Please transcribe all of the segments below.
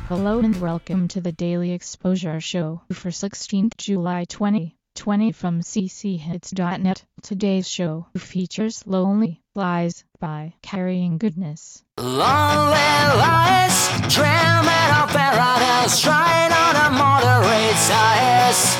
Hello and welcome to the Daily Exposure Show for 16th July 2020 from cchits.net. Today's show features Lonely Lies by Carrying Goodness. Lonely lies, dreaming of paradise, trying on a moderate size.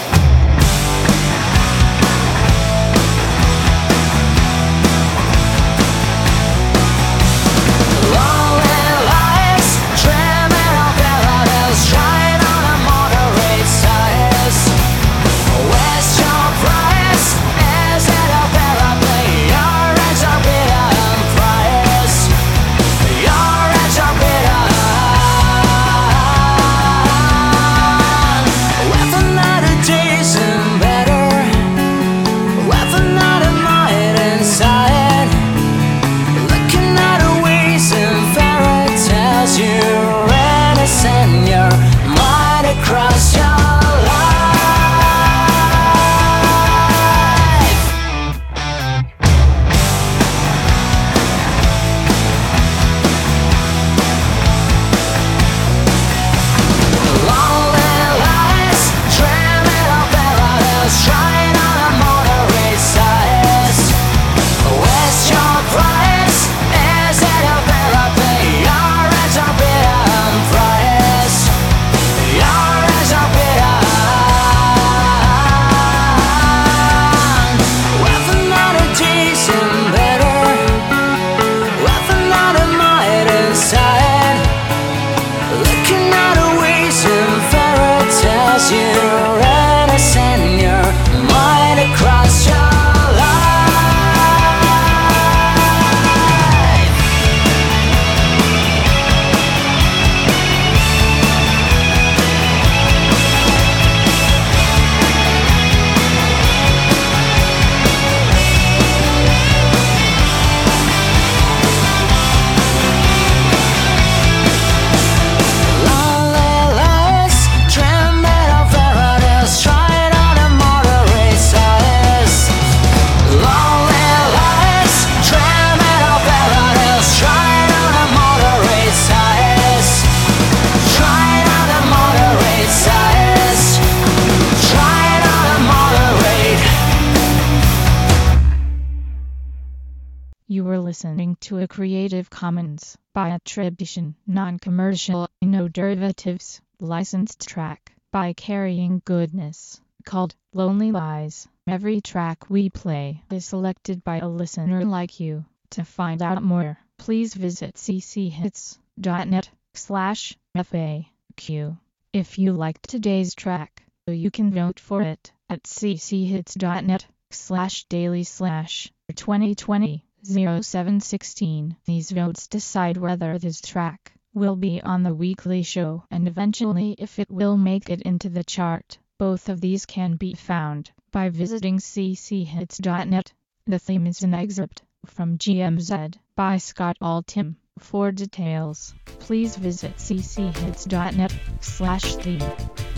You were listening to a Creative Commons by attribution, non-commercial, no derivatives, licensed track by Carrying Goodness, called Lonely Lies. Every track we play is selected by a listener like you. To find out more, please visit cchits.net/FAQ. If you liked today's track, you can vote for it at cchits.net/daily/2020. 0716. These votes decide whether this track will be on the weekly show and eventually if it will make it into the chart. Both of these can be found by visiting cchits.net. The theme is an excerpt from GMZ by Scott Altham. For details, please visit cchits.net/theme.